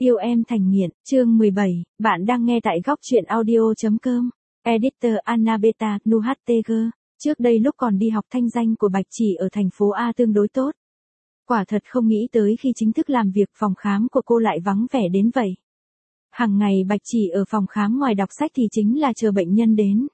Yêu em thành nghiện, chương 17, bạn đang nghe tại góc truyện audio.com. Editor Anna Beta, NuHTG. Trước đây lúc còn đi học thanh danh của Bạch Chỉ ở thành phố A tương đối tốt. Quả thật không nghĩ tới khi chính thức làm việc phòng khám của cô lại vắng vẻ đến vậy. Hàng ngày Bạch Chỉ ở phòng khám ngoài đọc sách thì chính là chờ bệnh nhân đến.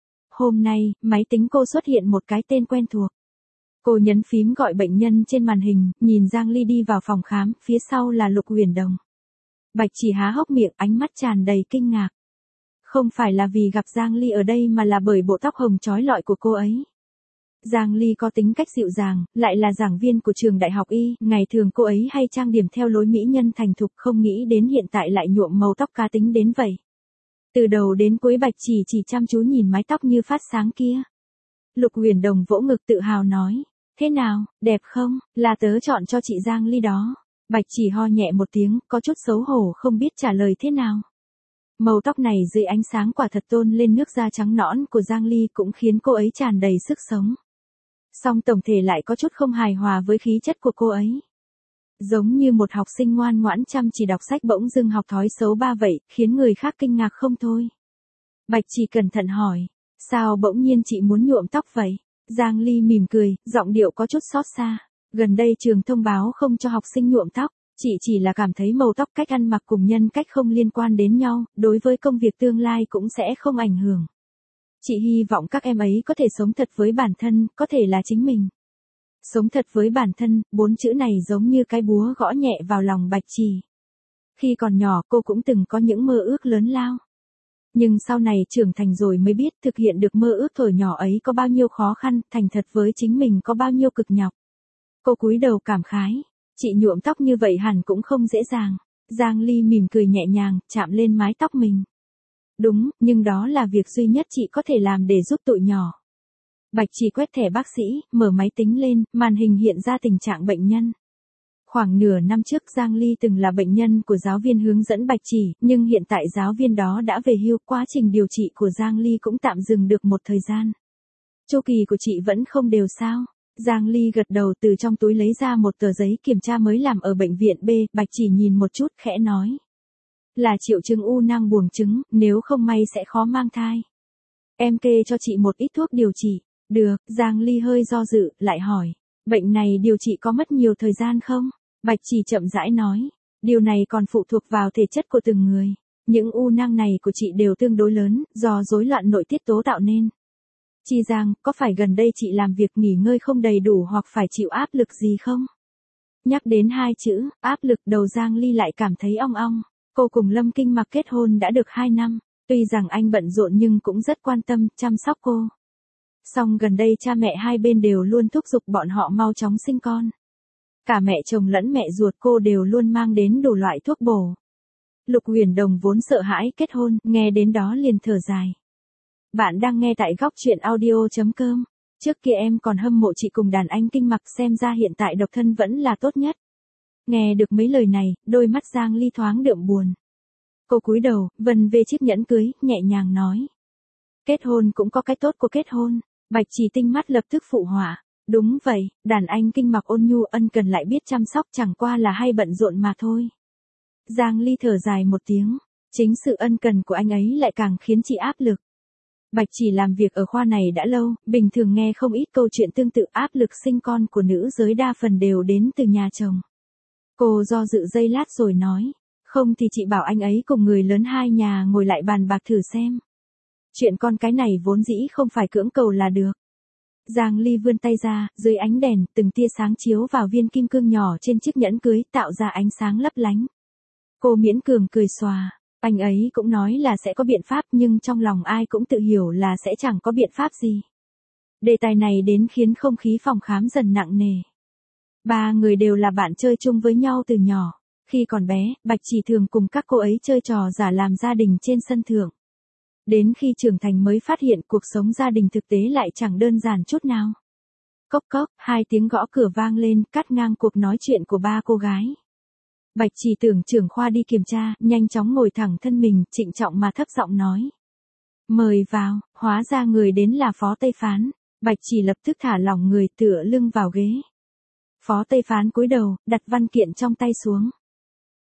Hôm nay, máy tính cô xuất hiện một cái tên quen thuộc. Cô nhấn phím gọi bệnh nhân trên màn hình, nhìn Giang Ly đi vào phòng khám, phía sau là Lục Huyền Đồng. Bạch Chỉ há hốc miệng, ánh mắt tràn đầy kinh ngạc. Không phải là vì gặp Giang Ly ở đây mà là bởi bộ tóc hồng chói lọi của cô ấy. Giang Ly có tính cách dịu dàng, lại là giảng viên của trường đại học Y, ngày thường cô ấy hay trang điểm theo lối mỹ nhân thành thục, không nghĩ đến hiện tại lại nhuộm màu tóc cá tính đến vậy. Từ đầu đến cuối Bạch Chỉ chăm chú nhìn mái tóc như phát sáng kia. Lục Huyền Đồng vỗ ngực tự hào nói, thế nào, đẹp không, là tớ chọn cho chị Giang Ly đó. Bạch Chỉ ho nhẹ một tiếng, có chút xấu hổ không biết trả lời thế nào. Màu tóc này dưới ánh sáng quả thật tôn lên nước da trắng nõn của Giang Ly cũng khiến cô ấy tràn đầy sức sống. Song tổng thể lại có chút không hài hòa với khí chất của cô ấy. Giống như một học sinh ngoan ngoãn chăm chỉ đọc sách bỗng dưng học thói xấu ba vậy, khiến người khác kinh ngạc không thôi. Bạch Chỉ cẩn thận hỏi, sao bỗng nhiên chị muốn nhuộm tóc vậy? Giang Ly mỉm cười, giọng điệu có chút xót xa. Gần đây trường thông báo không cho học sinh nhuộm tóc, chị chỉ là cảm thấy màu tóc cách ăn mặc cùng nhân cách không liên quan đến nhau, đối với công việc tương lai cũng sẽ không ảnh hưởng. Chị hy vọng các em ấy có thể sống thật với bản thân, có thể là chính mình. Sống thật với bản thân, 4 chữ này giống như cái búa gõ nhẹ vào lòng Bạch Chỉ. Khi còn nhỏ cô cũng từng có những mơ ước lớn lao. Nhưng sau này trưởng thành rồi mới biết thực hiện được mơ ước thuở nhỏ ấy có bao nhiêu khó khăn, thành thật với chính mình có bao nhiêu cực nhọc. Cô cúi đầu cảm khái, chị nhuộm tóc như vậy hẳn cũng không dễ dàng. Giang Ly mỉm cười nhẹ nhàng, chạm lên mái tóc mình. Đúng, nhưng đó là việc duy nhất chị có thể làm để giúp tụi nhỏ. Bạch Chỉ quét thẻ bác sĩ, mở máy tính lên, màn hình hiện ra tình trạng bệnh nhân. Khoảng nửa năm trước Giang Ly từng là bệnh nhân của giáo viên hướng dẫn Bạch Chỉ, nhưng hiện tại giáo viên đó đã về hưu, quá trình điều trị của Giang Ly cũng tạm dừng được một thời gian. Chu kỳ của chị vẫn không đều sao? Giang Ly gật đầu, từ trong túi lấy ra một tờ giấy kiểm tra mới làm ở bệnh viện B, Bạch Chỉ nhìn một chút khẽ nói. Là triệu chứng u nang buồng trứng, nếu không may sẽ khó mang thai. Em kê cho chị một ít thuốc điều trị. Được, Giang Ly hơi do dự, lại hỏi. Bệnh này điều trị có mất nhiều thời gian không? Bạch Chỉ chậm rãi nói. Điều này còn phụ thuộc vào thể chất của từng người. Những u nang này của chị đều tương đối lớn, do rối loạn nội tiết tố tạo nên. Chi Giang, có phải gần đây chị làm việc nghỉ ngơi không đầy đủ hoặc phải chịu áp lực gì không? Nhắc đến hai chữ, áp lực, đầu Giang Ly lại cảm thấy ong ong. Cô cùng Lâm Kinh Mặc kết hôn đã được 2 năm, tuy rằng anh bận rộn nhưng cũng rất quan tâm, chăm sóc cô. Song gần đây cha mẹ hai bên đều luôn thúc giục bọn họ mau chóng sinh con. Cả mẹ chồng lẫn mẹ ruột cô đều luôn mang đến đủ loại thuốc bổ. Lục Huyền Đồng vốn sợ hãi kết hôn, nghe đến đó liền thở dài. Bạn đang nghe tại góc truyện audio.com. Trước kia em còn hâm mộ chị cùng đàn anh Kinh Mặc, xem ra hiện tại độc thân vẫn là tốt nhất. Nghe được mấy lời này, đôi mắt Giang Ly thoáng đượm buồn. Cô cúi đầu, vần về chiếc nhẫn cưới, nhẹ nhàng nói. Kết hôn cũng có cái tốt của kết hôn. Bạch Chỉ tinh mắt lập tức phụ họa. Đúng vậy, đàn anh Kinh Mặc ôn nhu ân cần lại biết chăm sóc, chẳng qua là hay bận rộn mà thôi. Giang Ly thở dài một tiếng. Chính sự ân cần của anh ấy lại càng khiến chị áp lực. Bạch Chỉ làm việc ở khoa này đã lâu, bình thường nghe không ít câu chuyện tương tự, áp lực sinh con của nữ giới đa phần đều đến từ nhà chồng. Cô do dự giây lát rồi nói, không thì chị bảo anh ấy cùng người lớn hai nhà ngồi lại bàn bạc thử xem. Chuyện con cái này vốn dĩ không phải cưỡng cầu là được. Giang Ly vươn tay ra, dưới ánh đèn, từng tia sáng chiếu vào viên kim cương nhỏ trên chiếc nhẫn cưới, tạo ra ánh sáng lấp lánh. Cô miễn cường cười xòa. Anh ấy cũng nói là sẽ có biện pháp, nhưng trong lòng ai cũng tự hiểu là sẽ chẳng có biện pháp gì. Đề tài này đến khiến không khí phòng khám dần nặng nề. Ba người đều là bạn chơi chung với nhau từ nhỏ. Khi còn bé, Bạch Chỉ thường cùng các cô ấy chơi trò giả làm gia đình trên sân thượng. Đến khi trưởng thành mới phát hiện cuộc sống gia đình thực tế lại chẳng đơn giản chút nào. Cốc cốc, 2 tiếng gõ cửa vang lên, cắt ngang cuộc nói chuyện của ba cô gái. Bạch Chỉ tưởng trưởng khoa đi kiểm tra, nhanh chóng ngồi thẳng thân mình, trịnh trọng mà thấp giọng nói. Mời vào, hóa ra người đến là Phó Tây Phán. Bạch Chỉ lập tức thả lỏng người, tựa lưng vào ghế. Phó Tây Phán cúi đầu, đặt văn kiện trong tay xuống.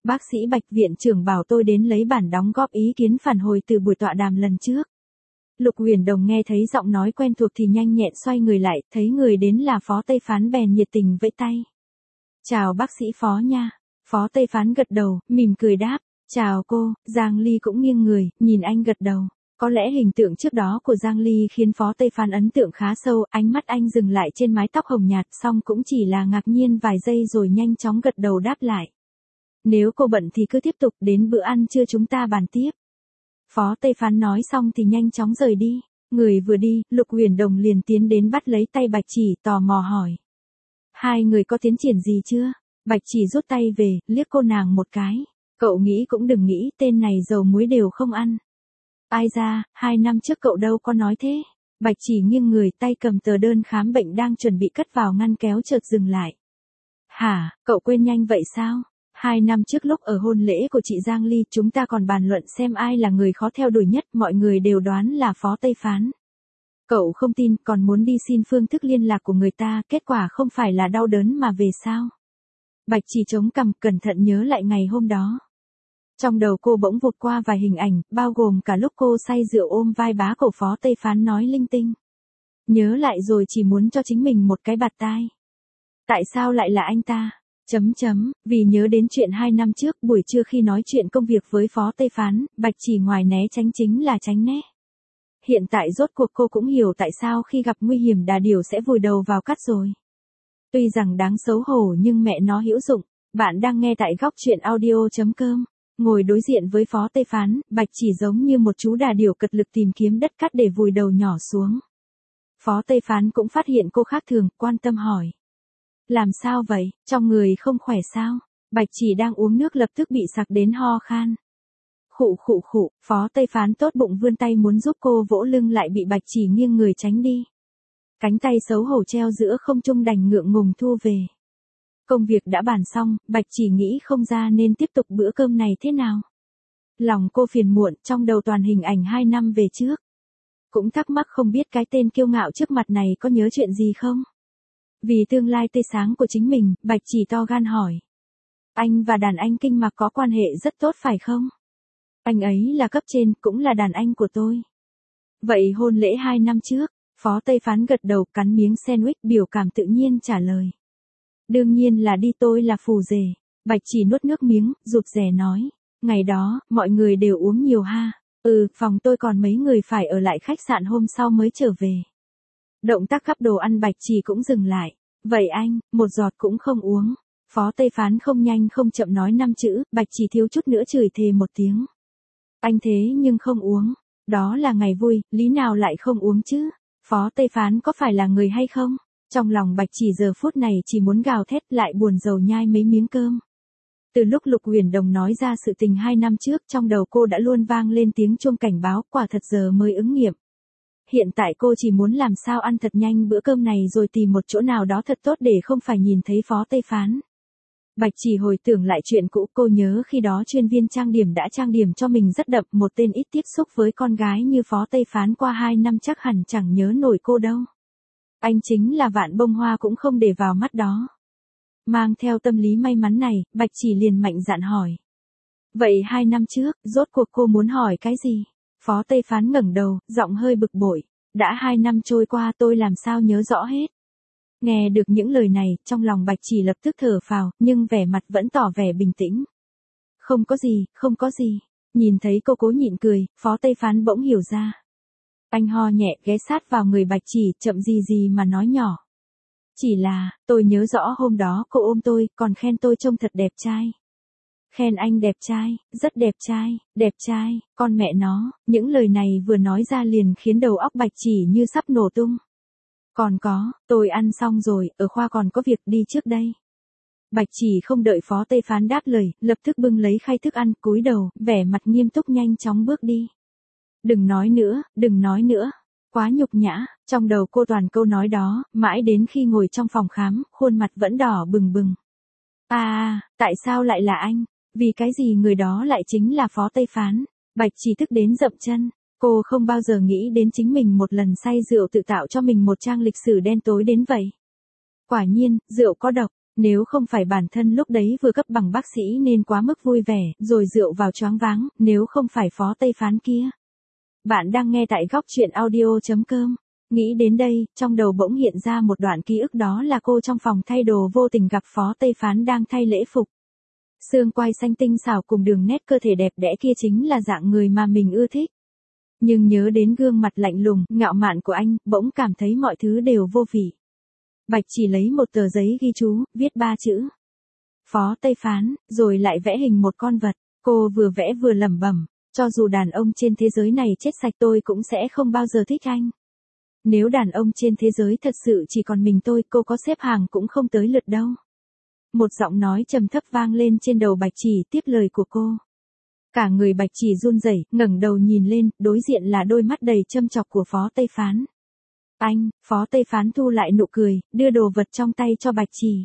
Bác sĩ Bạch viện trưởng bảo tôi đến lấy bản đóng góp ý kiến phản hồi từ buổi tọa đàm lần trước. Lục Huyền Đồng nghe thấy giọng nói quen thuộc thì nhanh nhẹn xoay người lại, thấy người đến là Phó Tây Phán bèn nhiệt tình vẫy tay. Chào bác sĩ Phó nha. Phó Tây Phán gật đầu, mỉm cười đáp. Chào cô. Giang Ly cũng nghiêng người, nhìn anh gật đầu. Có lẽ hình tượng trước đó của Giang Ly khiến Phó Tây Phán ấn tượng khá sâu, ánh mắt anh dừng lại trên mái tóc hồng nhạt, xong cũng chỉ là ngạc nhiên vài giây rồi nhanh chóng gật đầu đáp lại. Nếu cô bận thì cứ tiếp tục, đến bữa ăn trưa chúng ta bàn tiếp. Phó Tây Phán nói xong thì nhanh chóng rời đi. Người vừa đi, Lục Huyền Đồng liền tiến đến bắt lấy tay Bạch Chỉ, tò mò hỏi. Hai người có tiến triển gì chưa? Bạch Chỉ rút tay về, liếc cô nàng một cái. Cậu nghĩ cũng đừng nghĩ, tên này dầu muối đều không ăn. Ai ra, 2 năm trước cậu đâu có nói thế. Bạch Chỉ nghiêng người, tay cầm tờ đơn khám bệnh đang chuẩn bị cất vào ngăn kéo chợt dừng lại. Hả, cậu quên nhanh vậy sao? 2 năm trước lúc ở hôn lễ của chị Giang Ly, chúng ta còn bàn luận xem ai là người khó theo đuổi nhất, mọi người đều đoán là Phó Tây Phán. Cậu không tin, còn muốn đi xin phương thức liên lạc của người ta, kết quả không phải là đau đớn mà về sao? Bạch Chỉ chống cằm, cẩn thận nhớ lại ngày hôm đó. Trong đầu cô bỗng vụt qua vài hình ảnh, bao gồm cả lúc cô say rượu ôm vai bá cổ Phó Tây Phán nói linh tinh. Nhớ lại rồi chỉ muốn cho chính mình một cái bạt tai. Tại sao lại là anh ta? Vì nhớ đến chuyện 2 năm trước, buổi trưa khi nói chuyện công việc với Phó Tây Phán, Bạch Chỉ ngoài né tránh chính là tránh né. Hiện tại rốt cuộc cô cũng hiểu tại sao khi gặp nguy hiểm đà điểu sẽ vùi đầu vào cát rồi. Tuy rằng đáng xấu hổ nhưng mẹ nó hữu dụng. Bạn đang nghe tại góc chuyện audio.com. Ngồi đối diện với Phó Tây Phán, Bạch Chỉ giống như một chú đà điểu cật lực tìm kiếm đất cát để vùi đầu nhỏ xuống. Phó Tây Phán cũng phát hiện cô khác thường, quan tâm hỏi. Làm sao vậy, trong người không khỏe sao? Bạch Chỉ đang uống nước lập tức bị sặc đến ho khan. Khụ, Phó Tây Phán tốt bụng vươn tay muốn giúp cô vỗ lưng lại bị Bạch Chỉ nghiêng người tránh đi. Cánh tay xấu hổ treo giữa không trung đành ngượng ngùng thu về. Công việc đã bàn xong, Bạch Chỉ nghĩ không ra nên tiếp tục bữa cơm này thế nào. Lòng cô phiền muộn, trong đầu toàn hình ảnh 2 năm về trước. Cũng thắc mắc không biết cái tên kiêu ngạo trước mặt này có nhớ chuyện gì không? Vì tương lai tươi sáng của chính mình, Bạch Chỉ to gan hỏi. Anh và đàn anh Kinh Mặc có quan hệ rất tốt phải không? Anh ấy là cấp trên, cũng là đàn anh của tôi. Vậy hôn lễ 2 năm trước, Phó Tây Phán gật đầu cắn miếng sandwich biểu cảm tự nhiên trả lời. Đương nhiên là đi, tôi là phù rể. Bạch Chỉ nuốt nước miếng, rụt rè nói. Ngày đó, mọi người đều uống nhiều ha. Phòng tôi còn mấy người phải ở lại khách sạn hôm sau mới trở về. Động tác gắp đồ ăn Bạch Chỉ cũng dừng lại. Vậy anh, một giọt cũng không uống. Phó Tây Phán không nhanh không chậm nói 5 chữ, Bạch Chỉ thiếu chút nữa chửi thề một tiếng. Anh thế nhưng không uống. Đó là ngày vui, lý nào lại không uống chứ? Phó Tây Phán có phải là người hay không? Trong lòng Bạch Chỉ giờ phút này chỉ muốn gào thét lại buồn rầu nhai mấy miếng cơm. Từ lúc Lục Huyền Đồng nói ra sự tình 2 năm trước trong đầu cô đã luôn vang lên tiếng chuông cảnh báo, quả thật giờ mới ứng nghiệm. Hiện tại cô chỉ muốn làm sao ăn thật nhanh bữa cơm này rồi tìm một chỗ nào đó thật tốt để không phải nhìn thấy Phó Tây Phán. Bạch Chỉ hồi tưởng lại chuyện cũ, cô nhớ khi đó chuyên viên trang điểm đã trang điểm cho mình rất đậm, một tên ít tiếp xúc với con gái như Phó Tây Phán qua 2 năm chắc hẳn chẳng nhớ nổi cô đâu. Anh chính là vạn bông hoa cũng không để vào mắt đó. Mang theo tâm lý may mắn này, Bạch Chỉ liền mạnh dạn hỏi. Vậy 2 năm trước, rốt cuộc cô muốn hỏi cái gì? Phó Tây Phán ngẩng đầu, giọng hơi bực bội. Đã 2 năm trôi qua tôi làm sao nhớ rõ hết. Nghe được những lời này, trong lòng Bạch Chỉ lập tức thở phào, nhưng vẻ mặt vẫn tỏ vẻ bình tĩnh. Không có gì. Nhìn thấy cô cố nhịn cười, Phó Tây Phán bỗng hiểu ra. Anh ho nhẹ ghé sát vào người Bạch Chỉ, chậm gì mà nói nhỏ. Chỉ là, tôi nhớ rõ hôm đó cô ôm tôi, còn khen tôi trông thật đẹp trai. Khen anh đẹp trai, rất đẹp trai, con mẹ nó, những lời này vừa nói ra liền khiến đầu óc Bạch Chỉ như sắp nổ tung. Còn có, tôi ăn xong rồi, ở khoa còn có việc đi trước đây. Bạch Chỉ không đợi Phó Tây Phán đáp lời, lập tức bưng lấy khay thức ăn, cúi đầu, vẻ mặt nghiêm túc nhanh chóng bước đi. Đừng nói nữa. Quá nhục nhã, trong đầu cô toàn câu nói đó, mãi đến khi ngồi trong phòng khám, khuôn mặt vẫn đỏ bừng bừng. Tại sao lại là anh? Vì cái gì người đó lại chính là Phó Tây Phán? Bạch Chỉ tức đến dậm chân. Cô không bao giờ nghĩ đến chính mình một lần say rượu tự tạo cho mình một trang lịch sử đen tối đến vậy. Quả nhiên, rượu có độc. Nếu không phải bản thân lúc đấy vừa cấp bằng bác sĩ nên quá mức vui vẻ, rồi rượu vào choáng váng, nếu không phải Phó Tây Phán kia. Bạn đang nghe tại góc chuyện audio.com. Nghĩ đến đây, trong đầu bỗng hiện ra một đoạn ký ức, đó là cô trong phòng thay đồ vô tình gặp Phó Tây Phán đang thay lễ phục. Xương quai xanh tinh xảo cùng đường nét cơ thể đẹp đẽ kia chính là dạng người mà mình ưa thích. Nhưng nhớ đến gương mặt lạnh lùng, ngạo mạn của anh, bỗng cảm thấy mọi thứ đều vô vị. Bạch chỉ lấy một tờ giấy ghi chú, viết 3 chữ. Phó Tây Phán, rồi lại vẽ hình một con vật. Cô vừa vẽ vừa lẩm bẩm, cho dù đàn ông trên thế giới này chết sạch tôi cũng sẽ không bao giờ thích anh. Nếu đàn ông trên thế giới thật sự chỉ còn mình tôi, cô có xếp hàng cũng không tới lượt đâu. Một giọng nói trầm thấp vang lên trên đầu Bạch Chỉ tiếp lời của cô. Cả người Bạch Chỉ run rẩy, ngẩng đầu nhìn lên, đối diện là đôi mắt đầy châm chọc của Phó Tây Phán. Anh, Phó Tây Phán thu lại nụ cười, đưa đồ vật trong tay cho Bạch Chỉ.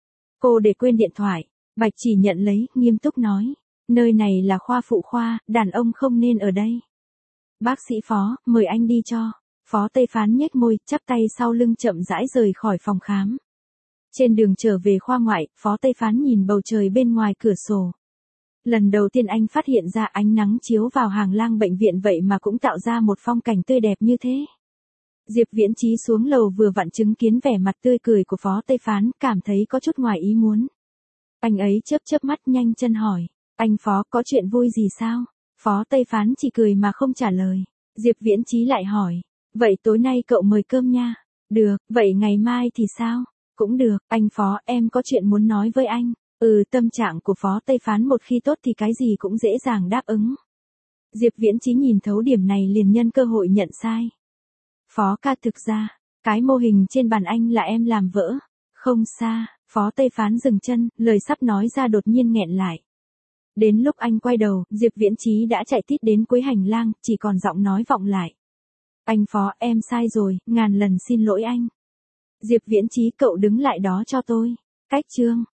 Cô để quên điện thoại, Bạch Chỉ nhận lấy, nghiêm túc nói. Nơi này là khoa phụ khoa, đàn ông không nên ở đây. Bác sĩ Phó, mời anh đi cho. Phó Tây Phán nhếch môi, chắp tay sau lưng chậm rãi rời khỏi phòng khám. Trên đường trở về khoa ngoại, Phó Tây Phán nhìn bầu trời bên ngoài cửa sổ. Lần đầu tiên anh phát hiện ra ánh nắng chiếu vào hàng lang bệnh viện vậy mà cũng tạo ra một phong cảnh tươi đẹp như thế. Diệp Viễn Chí xuống lầu vừa vặn chứng kiến vẻ mặt tươi cười của Phó Tây Phán, cảm thấy có chút ngoài ý muốn. Anh ấy chớp mắt nhanh chân hỏi, anh Phó có chuyện vui gì sao? Phó Tây Phán chỉ cười mà không trả lời. Diệp Viễn Chí lại hỏi, vậy tối nay cậu mời cơm nha. Được, vậy ngày mai thì sao? Cũng được, anh Phó, em có chuyện muốn nói với anh. Tâm trạng của Phó Tây Phán một khi tốt thì cái gì cũng dễ dàng đáp ứng. Diệp Viễn Chí nhìn thấu điểm này liền nhân cơ hội nhận sai. Phó ca, thực ra, cái mô hình trên bàn anh là em làm vỡ. Không xa, Phó Tây Phán dừng chân, lời sắp nói ra đột nhiên nghẹn lại. Đến lúc anh quay đầu, Diệp Viễn Chí đã chạy tít đến cuối hành lang, chỉ còn giọng nói vọng lại. Anh Phó, em sai rồi, ngàn lần xin lỗi anh. Diệp Viễn Chí, cậu đứng lại đó cho tôi. Cách chương.